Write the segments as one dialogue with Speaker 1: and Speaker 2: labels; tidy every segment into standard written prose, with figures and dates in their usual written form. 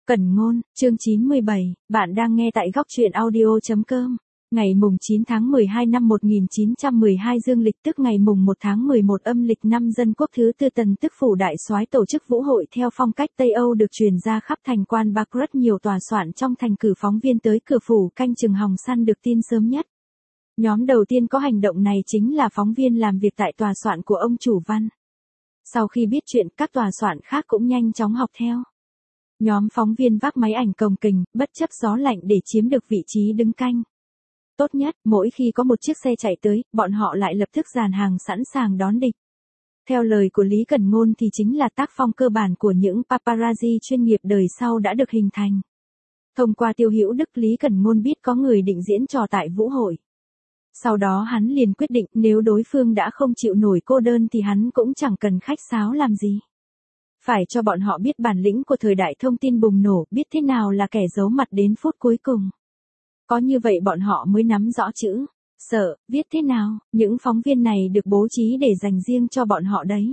Speaker 1: Cẩn ngôn, chương 97, bạn đang nghe tại góc truyện audio.com. Ngày mùng 9 tháng 12 năm 1912 dương lịch tức ngày mùng 1 tháng 11 âm lịch năm Dân Quốc thứ tư Tần tức phủ đại soái tổ chức vũ hội theo phong cách Tây Âu được truyền ra khắp thành quan Bắc, rất nhiều tòa soạn trong thành cử phóng viên tới cửa phủ canh chừng hòng săn được tin sớm nhất. Nhóm đầu tiên có hành động này chính là phóng viên làm việc tại tòa soạn của ông chủ Văn. Sau khi biết chuyện, các tòa soạn khác cũng nhanh chóng học theo. Nhóm phóng viên vác máy ảnh cồng kềnh, bất chấp gió lạnh để chiếm được vị trí đứng canh. Tốt nhất, mỗi khi có một chiếc xe chạy tới, bọn họ lại lập tức dàn hàng sẵn sàng đón địch. Theo lời của Lý Cẩn Ngôn thì chính là tác phong cơ bản của những paparazzi chuyên nghiệp đời sau đã được hình thành. Thông qua Tiêu Hữu Đức, Lý Cẩn Ngôn biết có người định diễn trò tại vũ hội. Sau đó hắn liền quyết định nếu đối phương đã không chịu nổi cô đơn thì hắn cũng chẳng cần khách sáo làm gì. Phải cho bọn họ biết bản lĩnh của thời đại thông tin bùng nổ, biết thế nào là kẻ giấu mặt đến phút cuối cùng. Có như vậy bọn họ mới nắm rõ chữ, sợ, viết thế nào, những phóng viên này được bố trí để dành riêng cho bọn họ đấy.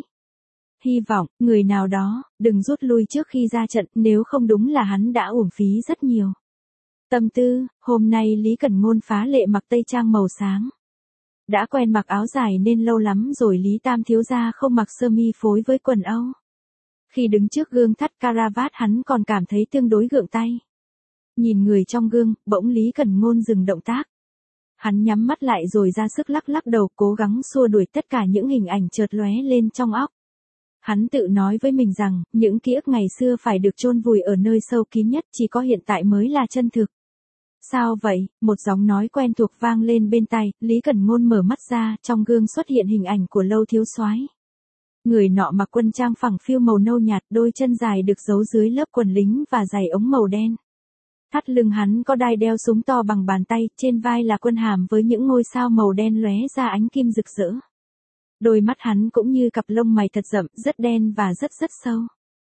Speaker 1: Hy vọng, người nào đó, đừng rút lui trước khi ra trận, nếu không đúng là hắn đã uổng phí rất nhiều. Tâm tư, hôm nay Lý Cẩn Ngôn phá lệ mặc tây trang màu sáng. Đã quen mặc áo dài nên lâu lắm rồi Lý Tam thiếu gia không mặc sơ mi phối với quần Âu. Khi đứng trước gương thắt caravat hắn còn cảm thấy tương đối gượng tay. Nhìn người trong gương, bỗng Lý Cẩn Ngôn dừng động tác. Hắn nhắm mắt lại rồi ra sức lắc lắc đầu cố gắng xua đuổi tất cả những hình ảnh chợt lóe lên trong óc. Hắn tự nói với mình rằng, những ký ức ngày xưa phải được chôn vùi ở nơi sâu kín nhất, chỉ có hiện tại mới là chân thực. Sao vậy? Một giọng nói quen thuộc vang lên bên tai, Lý Cẩn Ngôn mở mắt ra, trong gương xuất hiện hình ảnh của Lâu thiếu soái. Người nọ mặc quân trang phẳng phiu màu nâu nhạt, đôi chân dài được giấu dưới lớp quần lính và giày ống màu đen. Thắt lưng hắn có đai đeo súng to bằng bàn tay, trên vai là quân hàm với những ngôi sao màu đen lóe ra ánh kim rực rỡ. Đôi mắt hắn cũng như cặp lông mày thật rậm, rất đen và rất sâu.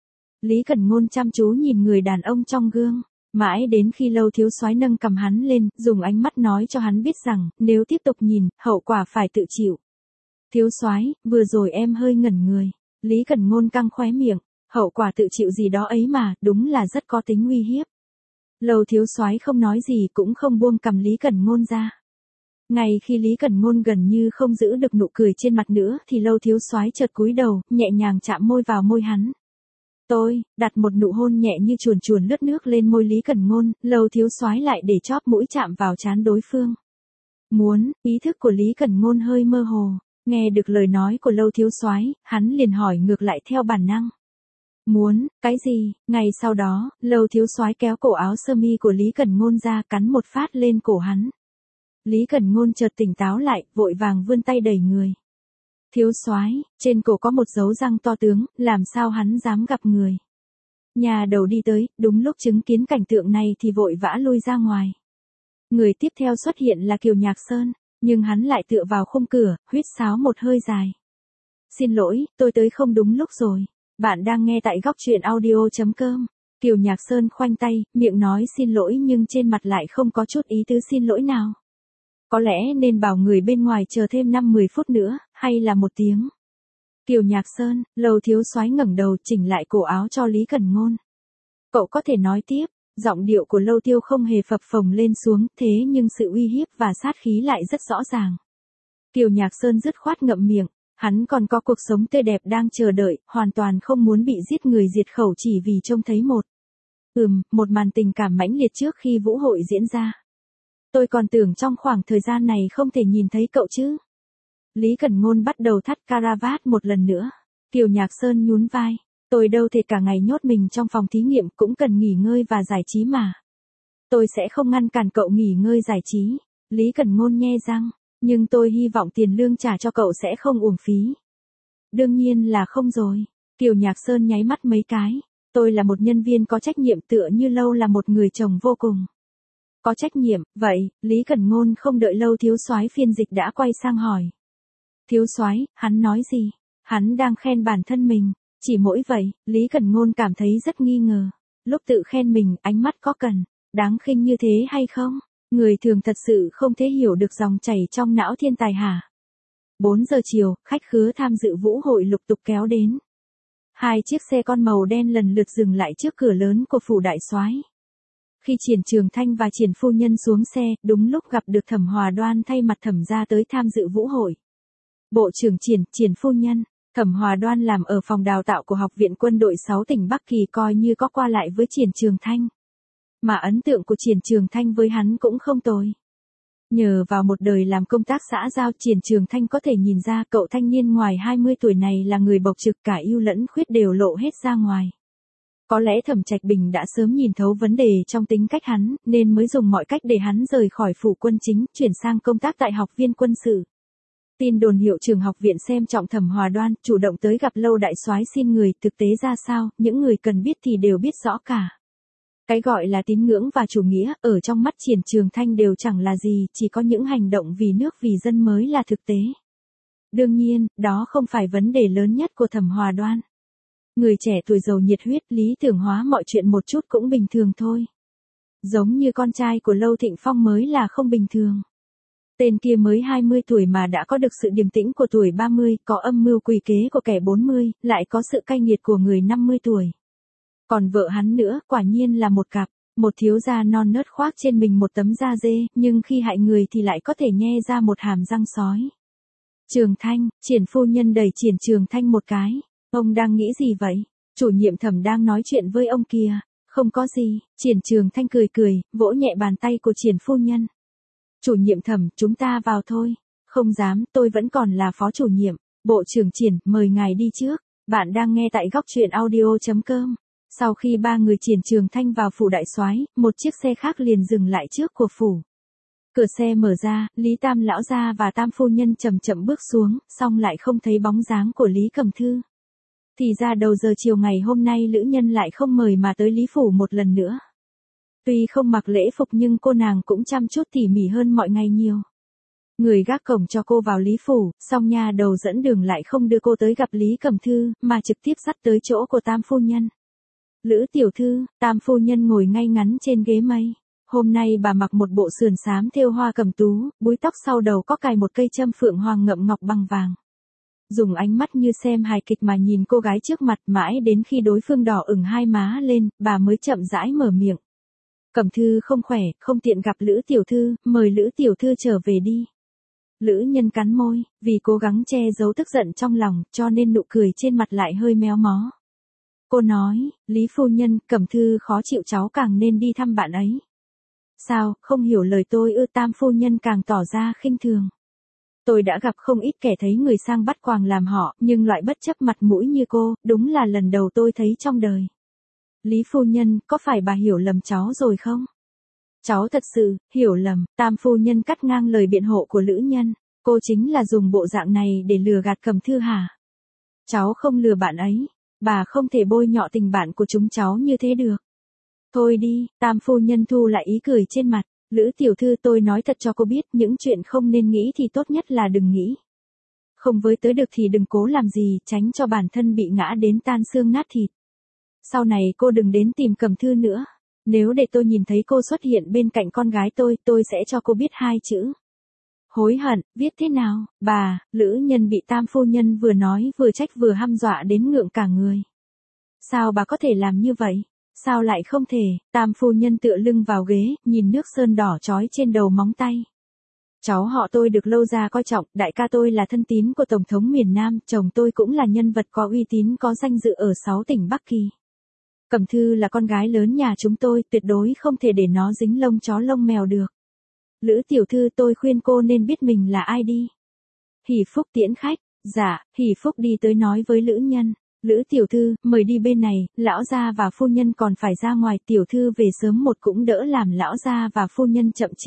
Speaker 1: Lý Cẩn Ngôn chăm chú nhìn người đàn ông trong gương, mãi đến khi Lâu thiếu soái nâng cầm hắn lên, dùng ánh mắt nói cho hắn biết rằng, nếu tiếp tục nhìn, hậu quả phải tự chịu. Thiếu soái, vừa rồi em hơi ngẩn người. Lý Cẩn Ngôn căng khóe miệng, hậu quả tự chịu gì đó ấy mà, đúng là rất có tính uy hiếp. Lâu thiếu soái không nói gì cũng không buông cầm Lý Cẩn Ngôn ra. Ngay khi Lý Cẩn Ngôn gần như không giữ được nụ cười trên mặt nữa thì Lâu thiếu soái chợt cúi đầu, nhẹ nhàng chạm môi vào môi hắn. Tôi, đặt một nụ hôn nhẹ như chuồn chuồn lướt nước lên môi Lý Cẩn Ngôn, Lâu thiếu soái lại để chóp mũi chạm vào trán đối phương. Ý thức của Lý Cẩn Ngôn hơi mơ hồ. Nghe được lời nói của Lâu thiếu soái, hắn liền hỏi ngược lại theo bản năng. Cái gì? Ngay sau đó, Lâu thiếu soái kéo cổ áo sơ mi của Lý Cẩn Ngôn ra, cắn một phát lên cổ hắn. Lý Cẩn Ngôn chợt tỉnh táo lại, vội vàng vươn tay đẩy người. Thiếu soái, trên cổ có một dấu răng to tướng, làm sao hắn dám gặp người? Nhà đầu đi tới, đúng lúc chứng kiến cảnh tượng này thì vội vã lui ra ngoài. Người tiếp theo xuất hiện là Kiều Nhạc Sơn. Nhưng hắn lại tựa vào khung cửa, huýt sáo một hơi dài. Xin lỗi, tôi tới không đúng lúc rồi. Bạn đang nghe tại góc truyện audio.com. Kiều Nhạc Sơn khoanh tay, miệng nói xin lỗi nhưng trên mặt lại không có chút ý tứ xin lỗi nào. Có lẽ nên bảo người bên ngoài chờ thêm 5-10 phút nữa, hay là 1 tiếng. Kiều Nhạc Sơn, Lâu thiếu soái ngẩng đầu chỉnh lại cổ áo cho Lý Cẩn Ngôn. Cậu có thể nói tiếp. Giọng điệu của Lâu Tiêu không hề phập phồng lên xuống, thế nhưng sự uy hiếp và sát khí lại rất rõ ràng. Kiều Nhạc Sơn dứt khoát ngậm miệng, hắn còn có cuộc sống tươi đẹp đang chờ đợi, hoàn toàn không muốn bị giết người diệt khẩu chỉ vì trông thấy một màn tình cảm mãnh liệt trước khi vũ hội diễn ra. Tôi còn tưởng trong khoảng thời gian này không thể nhìn thấy cậu chứ. Lý Cẩn Ngôn bắt đầu thắt caravat một lần nữa. Kiều Nhạc Sơn nhún vai. Tôi đâu thể cả ngày nhốt mình trong phòng thí nghiệm, cũng cần nghỉ ngơi và giải trí mà. Tôi sẽ không ngăn cản cậu nghỉ ngơi giải trí. Lý Cẩn Ngôn nhe răng, nhưng tôi hy vọng tiền lương trả cho cậu sẽ không uổng phí. Đương nhiên là không rồi. Kiều Nhạc Sơn nháy mắt mấy cái. Tôi là một nhân viên có trách nhiệm tựa như Lâu là một người chồng vô cùng có trách nhiệm. Vậy, Lý Cẩn Ngôn không đợi Lâu thiếu soái phiên dịch đã quay sang hỏi. Thiếu soái, hắn nói gì? Hắn đang khen bản thân mình. Chỉ mỗi vậy, Lý Cẩn Ngôn cảm thấy rất nghi ngờ. Lúc tự khen mình, ánh mắt có cần đáng khinh như thế hay không? Người thường thật sự không thể hiểu được dòng chảy trong não thiên tài hả? 4 giờ chiều, khách khứa tham dự vũ hội lục tục kéo đến. Hai chiếc xe con màu đen lần lượt dừng lại trước cửa lớn của phủ đại soái. Khi Triển Trường Thanh và Triển phu nhân xuống xe, đúng lúc gặp được Thẩm Hòa Đoan thay mặt Thẩm gia tới tham dự vũ hội. Bộ trưởng Triển phu nhân, Thẩm Hòa Đoan làm ở phòng đào tạo của Học viện Quân đội 6 tỉnh Bắc Kỳ coi như có qua lại với Triển Trường Thanh. Mà ấn tượng của Triển Trường Thanh với hắn cũng không tồi. Nhờ vào một đời làm công tác xã giao, Triển Trường Thanh có thể nhìn ra cậu thanh niên ngoài 20 tuổi này là người bộc trực, cả ưu lẫn khuyết đều lộ hết ra ngoài. Có lẽ Thẩm Trạch Bình đã sớm nhìn thấu vấn đề trong tính cách hắn, nên mới dùng mọi cách để hắn rời khỏi phủ quân chính, chuyển sang công tác tại học viên quân sự. Tin đồn hiệu trưởng học viện xem trọng Thẩm Hòa Đoan, chủ động tới gặp Lâu đại soái xin người, thực tế ra sao, những người cần biết thì đều biết rõ cả. Cái gọi là tín ngưỡng và chủ nghĩa, ở trong mắt Triển Trường Thanh đều chẳng là gì, chỉ có những hành động vì nước vì dân mới là thực tế. Đương nhiên, đó không phải vấn đề lớn nhất của Thẩm Hòa Đoan. Người trẻ tuổi giàu nhiệt huyết, lý tưởng hóa mọi chuyện một chút cũng bình thường thôi. Giống như con trai của Lâu Thịnh Phong mới là không bình thường. Tên kia mới 20 tuổi mà đã có được sự điềm tĩnh của tuổi 30, có âm mưu quỷ kế của kẻ 40, lại có sự cay nghiệt của người 50 tuổi. Còn vợ hắn nữa, quả nhiên là một cặp, một thiếu gia non nớt khoác trên mình một tấm da dê, nhưng khi hại người thì lại có thể nhe ra một hàm răng sói. Trường Thanh, Triển phu nhân đẩy Triển Trường Thanh một cái. Ông đang nghĩ gì vậy? Chủ nhiệm Thẩm đang nói chuyện với ông kìa. Không có gì, Triển Trường Thanh cười cười, vỗ nhẹ bàn tay của Triển phu nhân. Chủ nhiệm Thẩm, chúng ta vào thôi. Không dám, tôi vẫn còn là phó chủ nhiệm. Bộ trưởng Triển, mời ngài đi trước. Bạn đang nghe tại góc truyện audio.com. Sau khi ba người Triển Trường Thanh vào phủ đại soái, một chiếc xe khác liền dừng lại trước của phủ. Cửa xe mở ra, Lý Tam lão gia và Tam phu nhân chậm chậm bước xuống, xong lại không thấy bóng dáng của Lý Cẩm Thư. Thì ra đầu giờ chiều ngày hôm nay Lữ Nhân lại không mời mà tới Lý phủ một lần nữa. Tuy không mặc lễ phục nhưng cô nàng cũng chăm chút tỉ mỉ hơn mọi ngày nhiều. Người gác cổng cho cô vào Lý phủ, song nha đầu dẫn đường lại không đưa cô tới gặp Lý Cẩm Thư, mà trực tiếp dắt tới chỗ của Tam phu nhân. Lữ tiểu thư, Tam phu nhân ngồi ngay ngắn trên ghế mây. Hôm nay bà mặc một bộ sườn xám thêu hoa cẩm tú, búi tóc sau đầu có cài một cây châm phượng hoàng ngậm ngọc bằng vàng. Dùng ánh mắt như xem hài kịch mà nhìn cô gái trước mặt, mãi đến khi đối phương đỏ ửng hai má lên, bà mới chậm rãi mở miệng. Cẩm Thư không khỏe, không tiện gặp Lữ tiểu thư, mời Lữ tiểu thư trở về đi. Lữ Nhân cắn môi, vì cố gắng che giấu tức giận trong lòng, cho nên nụ cười trên mặt lại hơi méo mó. Cô nói, Lý phu nhân, Cẩm Thư khó chịu, cháu càng nên đi thăm bạn ấy. Sao, không hiểu lời tôi ư? Tam phu nhân càng tỏ ra khinh thường. Tôi đã gặp không ít kẻ thấy người sang bắt quàng làm họ, nhưng loại bất chấp mặt mũi như cô, đúng là lần đầu tôi thấy trong đời. Lý phu nhân, có phải bà hiểu lầm cháu rồi không? Cháu thật sự, hiểu lầm, Tam phu nhân cắt ngang lời biện hộ của Lữ Nhân. Cô chính là dùng bộ dạng này để lừa gạt Cẩm Thư hả? Cháu không lừa bạn ấy. Bà không thể bôi nhọ tình bạn của chúng cháu như thế được. Thôi đi, Tam phu nhân thu lại ý cười trên mặt. Lữ tiểu thư, tôi nói thật cho cô biết, những chuyện không nên nghĩ thì tốt nhất là đừng nghĩ. Không với tới được thì đừng cố làm gì, tránh cho bản thân bị ngã đến tan xương nát thịt. Sau này cô đừng đến tìm Cẩm Thư nữa. Nếu để tôi nhìn thấy cô xuất hiện bên cạnh con gái tôi sẽ cho cô biết hai chữ. Hối hận, viết thế nào? Bà, Lữ Nhân bị Tam phu nhân vừa nói vừa trách vừa hăm dọa đến ngượng cả người. Sao bà có thể làm như vậy? Sao lại không thể? Tam phu nhân tựa lưng vào ghế, nhìn nước sơn đỏ chói trên đầu móng tay. Cháu họ tôi được Lâu gia coi trọng, đại ca tôi là thân tín của Tổng thống miền Nam, chồng tôi cũng là nhân vật có uy tín có danh dự ở 6 tỉnh Bắc Kỳ. Cẩm Thư là con gái lớn nhà chúng tôi, tuyệt đối không thể để nó dính lông chó lông mèo được. Lữ tiểu thư, tôi khuyên cô nên biết mình là ai đi. Hỷ Phúc tiễn khách. Dạ, Hỷ Phúc đi tới nói với Lữ Nhân. Lữ tiểu thư, mời đi bên này, lão gia và phu nhân còn phải ra ngoài, tiểu thư về sớm một cũng đỡ làm lão gia và phu nhân chậm trễ.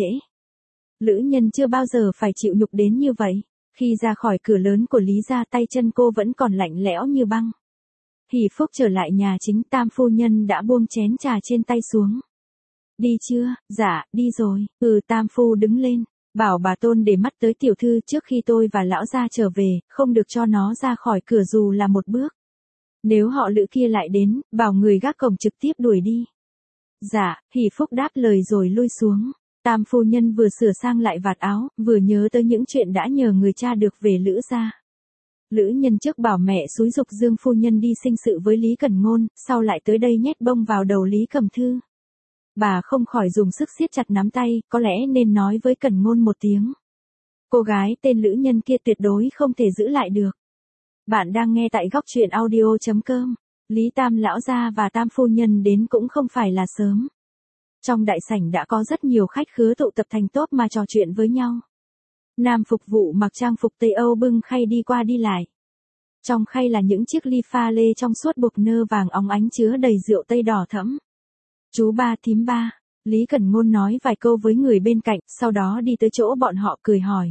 Speaker 1: Lữ Nhân chưa bao giờ phải chịu nhục đến như vậy. Khi ra khỏi cửa lớn của Lý gia, tay chân cô vẫn còn lạnh lẽo như băng. Hỷ Phúc trở lại nhà chính, Tam phu nhân đã buông chén trà trên tay xuống. Đi chưa? Dạ, đi rồi. Tam phu đứng lên. Bảo bà Tôn để mắt tới tiểu thư trước khi tôi và lão gia trở về, không được cho nó ra khỏi cửa dù là một bước. Nếu họ Lữ kia lại đến, bảo người gác cổng trực tiếp đuổi đi. Dạ, Hỷ Phúc đáp lời rồi lui xuống. Tam phu nhân vừa sửa sang lại vạt áo, vừa nhớ tới những chuyện đã nhờ người cha được về Lữ gia. Lữ Nhân trước bảo mẹ xúi giục Dương phu nhân đi sinh sự với Lý Cẩn Ngôn, sau lại tới đây nhét bông vào đầu Lý Cẩm Thư. Bà không khỏi dùng sức siết chặt nắm tay, có lẽ nên nói với Cẩn Ngôn một tiếng. Cô gái tên Lữ Nhân kia tuyệt đối không thể giữ lại được. Bạn đang nghe tại góc truyện audio.com. Lý Tam lão gia và Tam phu nhân đến cũng không phải là sớm. Trong đại sảnh đã có rất nhiều khách khứa tụ tập thành tốp mà trò chuyện với nhau. Nam phục vụ mặc trang phục Tây Âu bưng khay đi qua đi lại. Trong khay là những chiếc ly pha lê trong suốt bột nơ vàng óng ánh chứa đầy rượu Tây đỏ thẫm. Chú ba thím ba, Lý Cẩn Ngôn nói vài câu với người bên cạnh, sau đó đi tới chỗ bọn họ cười hỏi.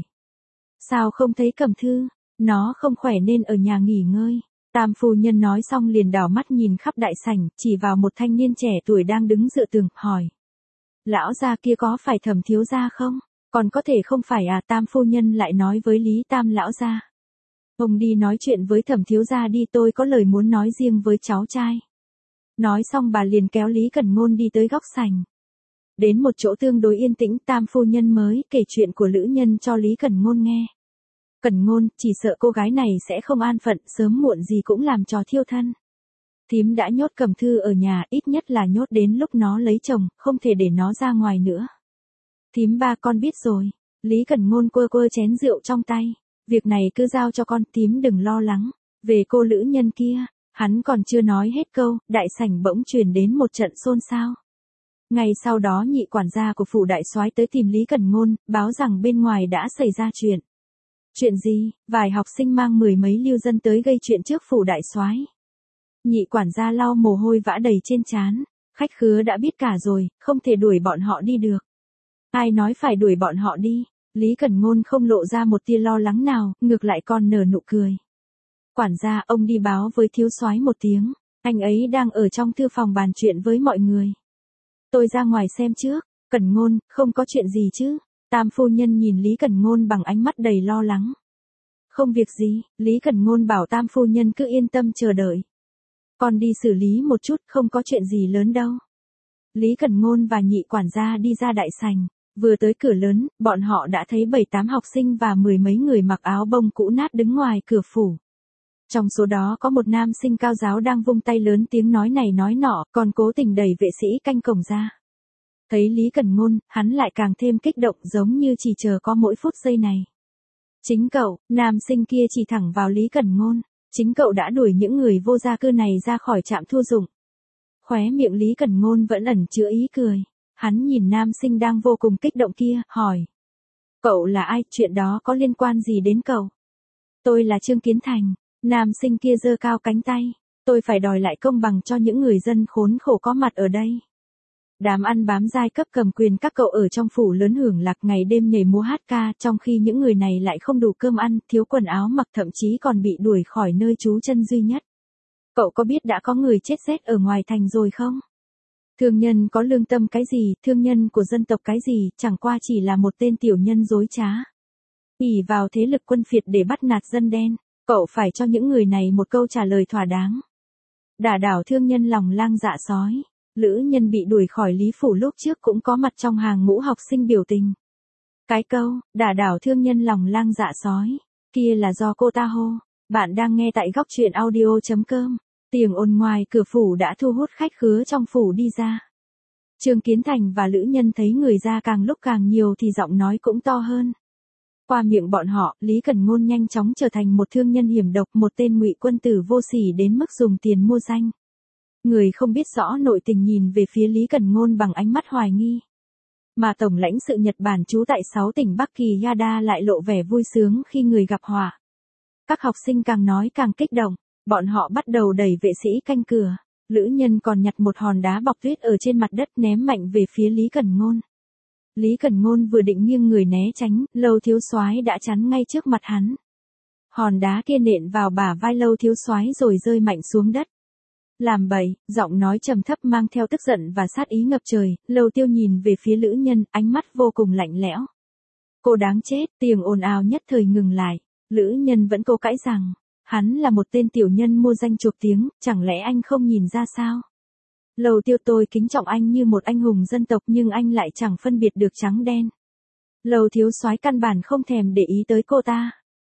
Speaker 1: Sao không thấy Cẩm Thư, nó không khỏe nên ở nhà nghỉ ngơi. Tam phu nhân nói xong liền đảo mắt nhìn khắp đại sảnh, chỉ vào một thanh niên trẻ tuổi đang đứng dựa tường, hỏi. Lão gia kia có phải Thẩm thiếu gia không? Còn có thể không phải à? Tam phu nhân lại nói với Lý Tam lão gia. Ông đi nói chuyện với Thẩm thiếu gia đi, tôi có lời muốn nói riêng với cháu trai. Nói xong bà liền kéo Lý Cẩn Ngôn đi tới góc sảnh. Đến một chỗ tương đối yên tĩnh, Tam phu nhân mới kể chuyện của Lữ Nhân cho Lý Cẩn Ngôn nghe. Cẩn Ngôn, chỉ sợ cô gái này sẽ không an phận, sớm muộn gì cũng làm trò thiêu thân. Thím đã nhốt Cẩm Thư ở nhà, ít nhất là nhốt đến lúc nó lấy chồng, không thể để nó ra ngoài nữa. Thím ba con biết rồi. Lý Cẩn Ngôn quơ quơ chén rượu trong tay. Việc này cứ giao cho con, thím đừng lo lắng. Về cô Lữ Nhân kia, hắn còn chưa nói hết câu, đại sảnh bỗng truyền đến một trận xôn xao. Ngay sau đó nhị quản gia của phủ đại soái tới tìm Lý Cẩn Ngôn, báo rằng bên ngoài đã xảy ra chuyện. Chuyện gì? Vài học sinh mang mười mấy lưu dân tới gây chuyện trước phủ đại soái. Nhị quản gia lau mồ hôi vã đầy trên trán. Khách khứa đã biết cả rồi, không thể đuổi bọn họ đi được. Ai nói phải đuổi bọn họ đi? Lý Cẩn Ngôn không lộ ra một tia lo lắng nào, ngược lại còn nở nụ cười. Quản gia, ông đi báo với thiếu soái một tiếng, anh ấy đang ở trong thư phòng bàn chuyện với mọi người. Tôi ra ngoài xem trước. Cẩn Ngôn, không có chuyện gì chứ? Tam phu nhân nhìn Lý Cẩn Ngôn bằng ánh mắt đầy lo lắng. Không việc gì, Lý Cẩn Ngôn bảo Tam phu nhân cứ yên tâm chờ đợi. Con đi xử lý một chút, không có chuyện gì lớn đâu. Lý Cẩn Ngôn và nhị quản gia đi ra đại sảnh. Vừa tới cửa lớn, bọn họ đã thấy 7-8 học sinh và mười mấy người mặc áo bông cũ nát đứng ngoài cửa phủ. Trong số đó có một nam sinh cao giáo đang vung tay lớn tiếng nói này nói nọ, còn cố tình đẩy vệ sĩ canh cổng ra. Thấy Lý Cẩn Ngôn, hắn lại càng thêm kích động, giống như chỉ chờ có mỗi phút giây này. Chính cậu, nam sinh kia chỉ thẳng vào Lý Cẩn Ngôn. Chính cậu đã đuổi những người vô gia cư này ra khỏi trạm thu dụng. Khóe miệng Lý Cẩn Ngôn vẫn ẩn chứa ý cười. Hắn nhìn nam sinh đang vô cùng kích động kia, hỏi. Cậu là ai, chuyện đó có liên quan gì đến cậu? Tôi là Trương Kiến Thành. Nam sinh kia giơ cao cánh tay. Tôi phải đòi lại công bằng cho những người dân khốn khổ có mặt ở đây. Đám ăn bám giai cấp cầm quyền các cậu ở trong phủ lớn hưởng lạc ngày đêm nhảy múa hát ca, trong khi những người này lại không đủ cơm ăn, thiếu quần áo mặc, thậm chí còn bị đuổi khỏi nơi trú chân duy nhất. Cậu có biết đã có người chết rét ở ngoài thành rồi không? Thương nhân có lương tâm cái gì, thương nhân của dân tộc cái gì, chẳng qua chỉ là một tên tiểu nhân dối trá. ỷ vào thế lực quân phiệt để bắt nạt dân đen, cậu phải cho những người này một câu trả lời thỏa đáng. Đả đảo thương nhân lòng lang dạ sói. Lữ Nhân bị đuổi khỏi Lý Phủ lúc trước cũng có mặt trong hàng ngũ học sinh biểu tình. Cái câu, đả đảo thương nhân lòng lang dạ sói, kia là do cô ta hô. Bạn đang nghe tại góc truyện audio.com. Tiếng ồn ngoài cửa phủ đã thu hút khách khứa trong phủ đi ra. Trương Kiến Thành và Lữ Nhân thấy người ra càng lúc càng nhiều thì giọng nói cũng to hơn. Qua miệng bọn họ, Lý Cẩn Ngôn nhanh chóng trở thành một thương nhân hiểm độc, một tên ngụy quân tử vô sỉ đến mức dùng tiền mua danh. Người không biết rõ nội tình nhìn về phía Lý Cẩn Ngôn bằng ánh mắt hoài nghi. Mà Tổng lãnh sự Nhật Bản trú tại 6 tỉnh Bắc Kỳ Yada lại lộ vẻ vui sướng khi người gặp họa. Các học sinh càng nói càng kích động, bọn họ bắt đầu đẩy vệ sĩ canh cửa. Lữ Nhân còn nhặt một hòn đá bọc tuyết ở trên mặt đất ném mạnh về phía Lý Cẩn Ngôn. Lý Cẩn Ngôn vừa định nghiêng người né tránh, Lâu thiếu soái đã chắn ngay trước mặt hắn. Hòn đá kia nện vào bả vai Lâu thiếu soái rồi rơi mạnh xuống đất. Làm bậy, giọng nói trầm thấp mang theo tức giận và sát ý ngập trời. Lâu Tiêu nhìn về phía Lữ Nhân, ánh mắt vô cùng lạnh lẽo. Cô đáng chết, tiếng ồn ào nhất thời ngừng lại. Lữ Nhân vẫn cố cãi rằng, hắn là một tên tiểu nhân mua danh chụp tiếng, chẳng lẽ anh không nhìn ra sao? Lâu Tiêu, tôi kính trọng anh như một anh hùng dân tộc nhưng anh lại chẳng phân biệt được trắng đen. Lâu thiếu soái căn bản không thèm để ý tới cô ta.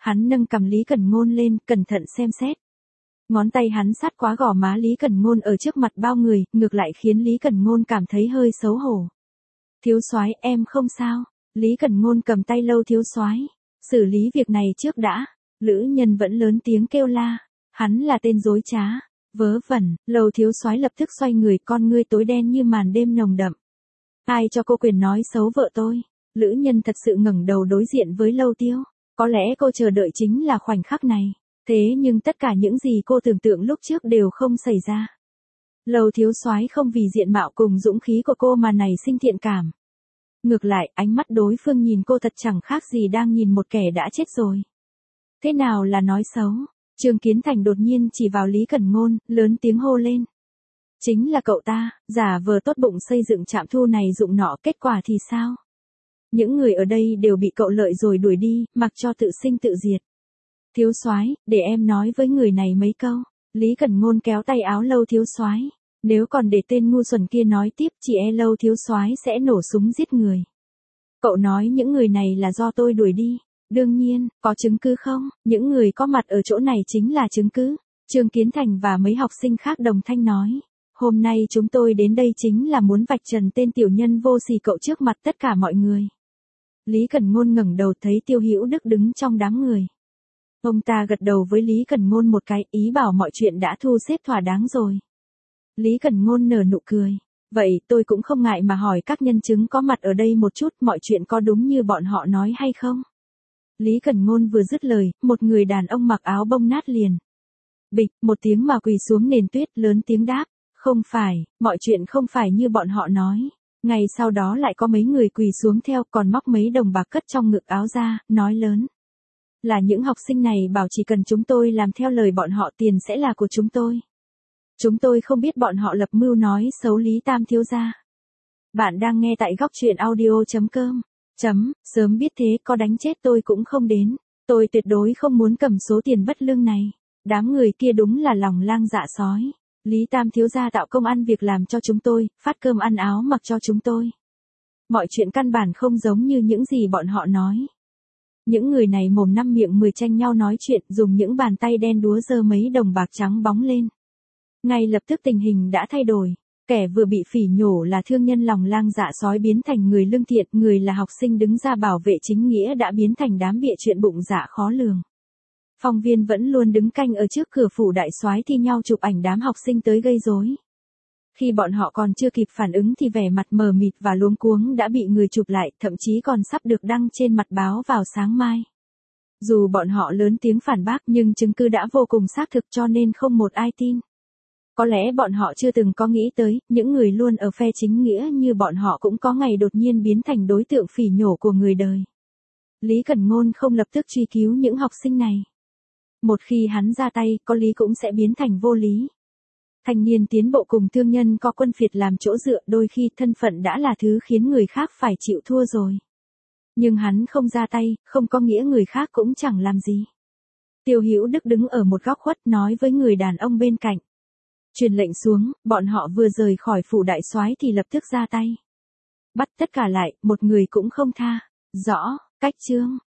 Speaker 1: Hắn nâng cầm Lý Cẩn Ngôn lên, cẩn thận xem xét. Ngón tay hắn sát quá gò má Lý Cẩn Ngôn ở trước mặt bao người, ngược lại khiến Lý Cẩn Ngôn cảm thấy hơi xấu hổ. Thiếu soái, em không sao. Lý Cẩn Ngôn cầm tay Lâu thiếu soái, xử lý việc này trước đã. Lữ Nhân vẫn lớn tiếng kêu la, hắn là tên dối trá. Vớ vẩn, Lâu thiếu soái lập tức xoay người, con ngươi tối đen như màn đêm nồng đậm. Ai cho cô quyền nói xấu vợ tôi? Lữ Nhân thật sự ngẩng đầu đối diện với Lâu Tiêu. Có lẽ cô chờ đợi chính là khoảnh khắc này. Thế nhưng tất cả những gì cô tưởng tượng lúc trước đều không xảy ra. Lâu thiếu soái không vì diện mạo cùng dũng khí của cô mà nảy sinh thiện cảm. Ngược lại, ánh mắt đối phương nhìn cô thật chẳng khác gì đang nhìn một kẻ đã chết rồi. Thế nào là nói xấu? Trương Kiến Thành đột nhiên chỉ vào Lý Cẩn Ngôn, lớn tiếng hô lên. Chính là cậu ta, giả vờ tốt bụng xây dựng trạm thu này dụng nọ, kết quả thì sao? Những người ở đây đều bị cậu lợi rồi đuổi đi, mặc cho tự sinh tự diệt. Thiếu soái, để em nói với người này mấy câu. Lý Cẩn Ngôn kéo tay áo Lâu thiếu soái. Nếu còn để tên ngu xuẩn kia nói tiếp, chỉ e Lâu thiếu soái sẽ nổ súng giết người. Cậu nói những người này là do tôi đuổi đi. Đương nhiên, có chứng cứ không? Những người có mặt ở chỗ này chính là chứng cứ. Trương Kiến Thành và mấy học sinh khác đồng thanh nói. Hôm nay chúng tôi đến đây chính là muốn vạch trần tên tiểu nhân vô sỉ cậu trước mặt tất cả mọi người. Lý Cẩn Ngôn ngẩng đầu thấy Tiêu Hữu Đức đứng trong đám người. Ông ta gật đầu với Lý Cẩn Ngôn một cái, ý bảo mọi chuyện đã thu xếp thỏa đáng rồi. Lý Cẩn Ngôn nở nụ cười. Vậy tôi cũng không ngại mà hỏi các nhân chứng có mặt ở đây một chút, mọi chuyện có đúng như bọn họ nói hay không? Lý Cẩn Ngôn vừa dứt lời, một người đàn ông mặc áo bông nát liền. Bịch, một tiếng mà quỳ xuống nền tuyết, lớn tiếng đáp. Không phải, mọi chuyện không phải như bọn họ nói. Ngày sau đó lại có mấy người quỳ xuống theo, còn móc mấy đồng bạc cất trong ngực áo ra, nói lớn. Là những học sinh này bảo chỉ cần chúng tôi làm theo lời bọn họ, tiền sẽ là của chúng tôi. Chúng tôi không biết bọn họ lập mưu nói xấu Lý Tam thiếu gia. Bạn đang nghe tại góc truyện audio.com. Sớm biết thế có đánh chết tôi cũng không đến. Tôi tuyệt đối không muốn cầm số tiền bất lương này. Đám người kia đúng là lòng lang dạ sói. Lý Tam thiếu gia tạo công ăn việc làm cho chúng tôi, phát cơm ăn áo mặc cho chúng tôi. Mọi chuyện căn bản không giống như những gì bọn họ nói. Những người này mồm năm miệng 10 tranh nhau nói chuyện, dùng những bàn tay đen đúa giơ mấy đồng bạc trắng bóng lên. Ngay lập tức tình hình đã thay đổi. Kẻ vừa bị phỉ nhổ là thương nhân lòng lang dạ sói biến thành người lương thiện, người là học sinh đứng ra bảo vệ chính nghĩa đã biến thành đám bịa chuyện bụng dạ khó lường. Phóng viên vẫn luôn đứng canh ở trước cửa phủ đại soái thi nhau chụp ảnh đám học sinh tới gây rối. Khi bọn họ còn chưa kịp phản ứng thì vẻ mặt mờ mịt và luống cuống đã bị người chụp lại, thậm chí còn sắp được đăng trên mặt báo vào sáng mai. Dù bọn họ lớn tiếng phản bác nhưng chứng cứ đã vô cùng xác thực cho nên không một ai tin. Có lẽ bọn họ chưa từng có nghĩ tới, những người luôn ở phe chính nghĩa như bọn họ cũng có ngày đột nhiên biến thành đối tượng phỉ nhổ của người đời. Lý Cẩn Ngôn không lập tức truy cứu những học sinh này. Một khi hắn ra tay, có lý cũng sẽ biến thành vô lý. Thanh niên tiến bộ cùng thương nhân có quân phiệt làm chỗ dựa, đôi khi thân phận đã là thứ khiến người khác phải chịu thua rồi. Nhưng hắn không ra tay, không có nghĩa người khác cũng chẳng làm gì. Tiêu Hữu Đức đứng ở một góc khuất nói với người đàn ông bên cạnh. Truyền lệnh xuống, bọn họ vừa rời khỏi phủ đại soái thì lập tức ra tay. Bắt tất cả lại, một người cũng không tha. Rõ, cách chương.